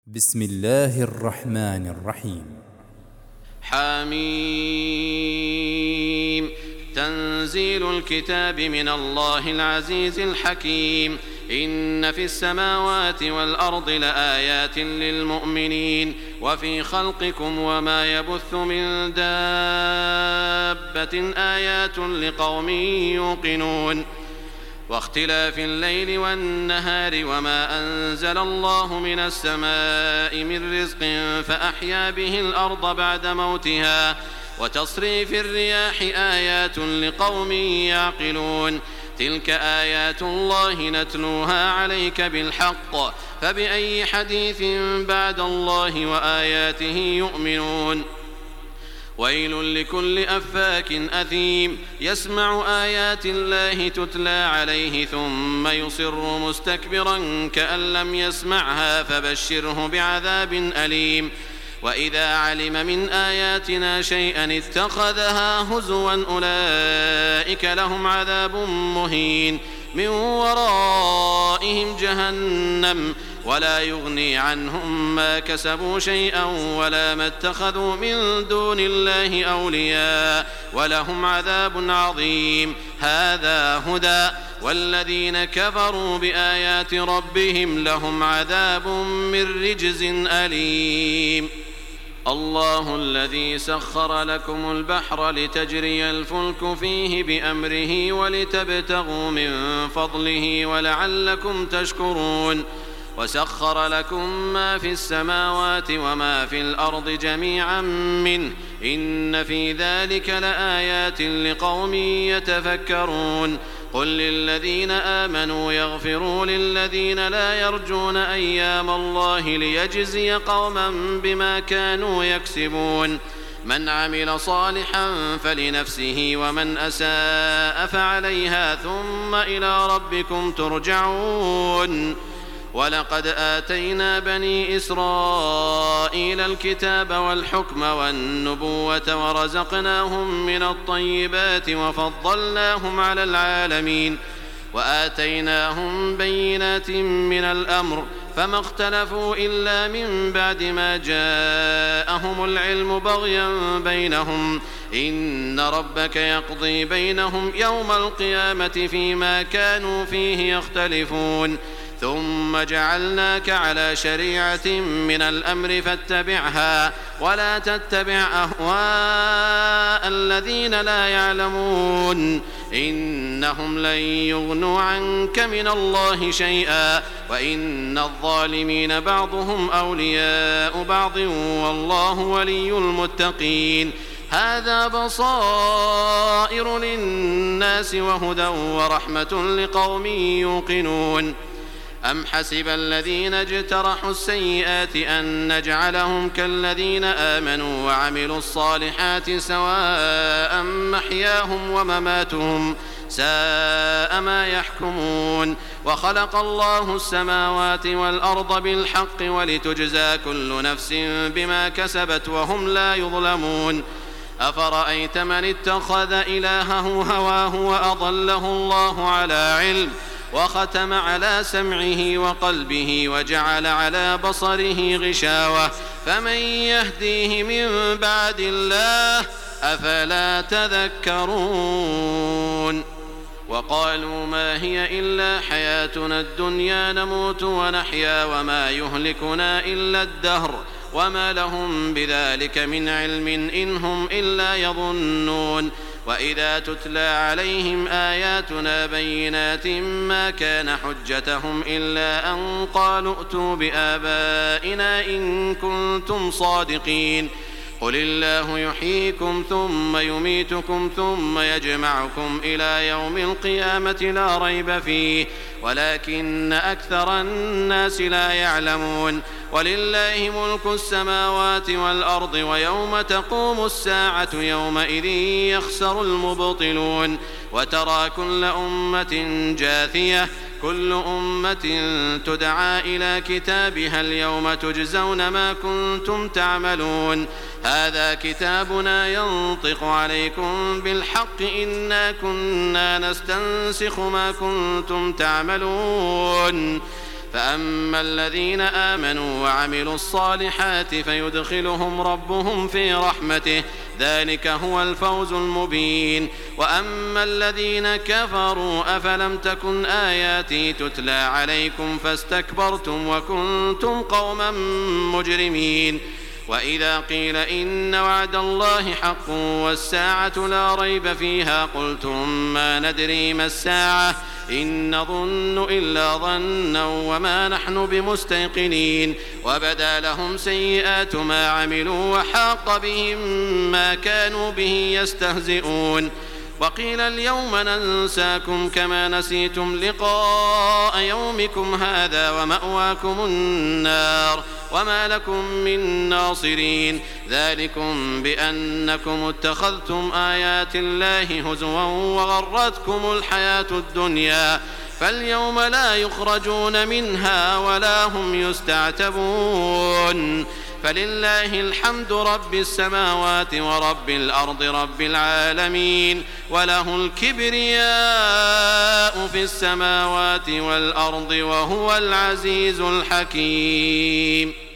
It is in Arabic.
بسم الله الرحمن الرحيم. حميم. تنزيل الكتاب من الله العزيز الحكيم. إن في السماوات والأرض لآيات للمؤمنين وفي خلقكم وما يبث من دابة آيات لقوم يوقنون واختلاف الليل والنهار وما أنزل الله من السماء من رزق فأحيا به الأرض بعد موتها وتصريف الرياح آيات لقوم يعقلون. تلك آيات الله نتلوها عليك بالحق فبأي حديث بعد الله وآياته يؤمنون. ويل لكل أفاك أثيم يسمع آيات الله تتلى عليه ثم يصر مستكبرا كأن لم يسمعها فبشره بعذاب أليم. وإذا علم من آياتنا شيئا اتخذها هزوا أولئك لهم عذاب مهين من ورائهم جهنم ولا يغني عنهم ما كسبوا شيئا ولا ما اتخذوا من دون الله أولياء ولهم عذاب عظيم. هذا هدى والذين كفروا بآيات ربهم لهم عذاب من رجز أليم. الله الذي سخر لكم البحر لتجري الفلك فيه بأمره ولتبتغوا من فضله ولعلكم تشكرون. وسخر لكم ما في السماوات وما في الأرض جميعا منه إن في ذلك لآيات لقوم يتفكرون. قل للذين آمنوا يغفروا للذين لا يرجون أيام الله ليجزي قوما بما كانوا يكسبون. من عمل صالحا فلنفسه ومن أساء فعليها ثم إلى ربكم ترجعون. ولقد آتينا بني إسرائيل الكتاب والحكم والنبوة ورزقناهم من الطيبات وفضلناهم على العالمين وآتيناهم بينات من الأمر فما اختلفوا إلا من بعد ما جاءهم العلم بغيا بينهم. إن ربك يقضي بينهم يوم القيامة فيما كانوا فيه يختلفون. ثم جعلناك على شريعة من الأمر فاتبعها ولا تتبع أهواء الذين لا يعلمون إنهم لن يغنوا عنك من الله شيئا وإن الظالمين بعضهم أولياء بعض والله ولي المتقين. هذا بصائر للناس وهدى ورحمة لقوم يوقنون. أم حسب الذين اجترحوا السيئات أن نجعلهم كالذين آمنوا وعملوا الصالحات سواء محياهم ومماتهم ساء ما يحكمون. وخلق الله السماوات والأرض بالحق ولتجزى كل نفس بما كسبت وهم لا يظلمون. أفرأيت من اتخذ إلهه هواه وأضله الله على علم وختم على سمعه وقلبه وجعل على بصره غشاوة فمن يهديه من بعد الله أفلا تذكرون. وقالوا ما هي إلا حياتنا الدنيا نموت ونحيا وما يهلكنا إلا الدهر وما لهم بذلك من علم إن هم إلا يظنون. وإذا تتلى عليهم آياتنا بينات ما كان حجتهم إلا أن قالوا ائتوا بآبائنا إن كنتم صادقين. قل الله يحييكم ثم يميتكم ثم يجمعكم إلى يوم القيامة لا ريب فيه ولكن أكثر الناس لا يعلمون. ولله ملك السماوات والأرض ويوم تقوم الساعة يومئذ يخسر المبطلون. وترى كل أمة جاثية كل أمة تدعى إلى كتابها اليوم تجزون ما كنتم تعملون. هذا كتابنا ينطق عليكم بالحق إنا كنا نستنسخ ما كنتم تعملون. فأما الذين آمنوا وعملوا الصالحات فيدخلهم ربهم في رحمته ذلك هو الفوز المبين. وأما الذين كفروا أفلم تكن آياتي تتلى عليكم فاستكبرتم وكنتم قوما مجرمين. وإذا قيل إن وعد الله حق والساعة لا ريب فيها قلتم ما ندري ما الساعة إن نظن إلا ظنا وما نحن بمستيقنين. وبدا لهم سيئات ما عملوا وحاق بهم ما كانوا به يستهزئون. وقيل اليوم ننساكم كما نسيتم لقاء يومكم هذا ومأواكم النار وما لكم من ناصرين. ذلكم بأنكم اتخذتم آيات الله هزوا وغرتكم الحياة الدنيا فاليوم لا يخرجون منها ولا هم يستعتبون. فلله الحمد رب السماوات ورب الأرض رب العالمين وله الكبرياء في السماوات والأرض وهو العزيز الحكيم.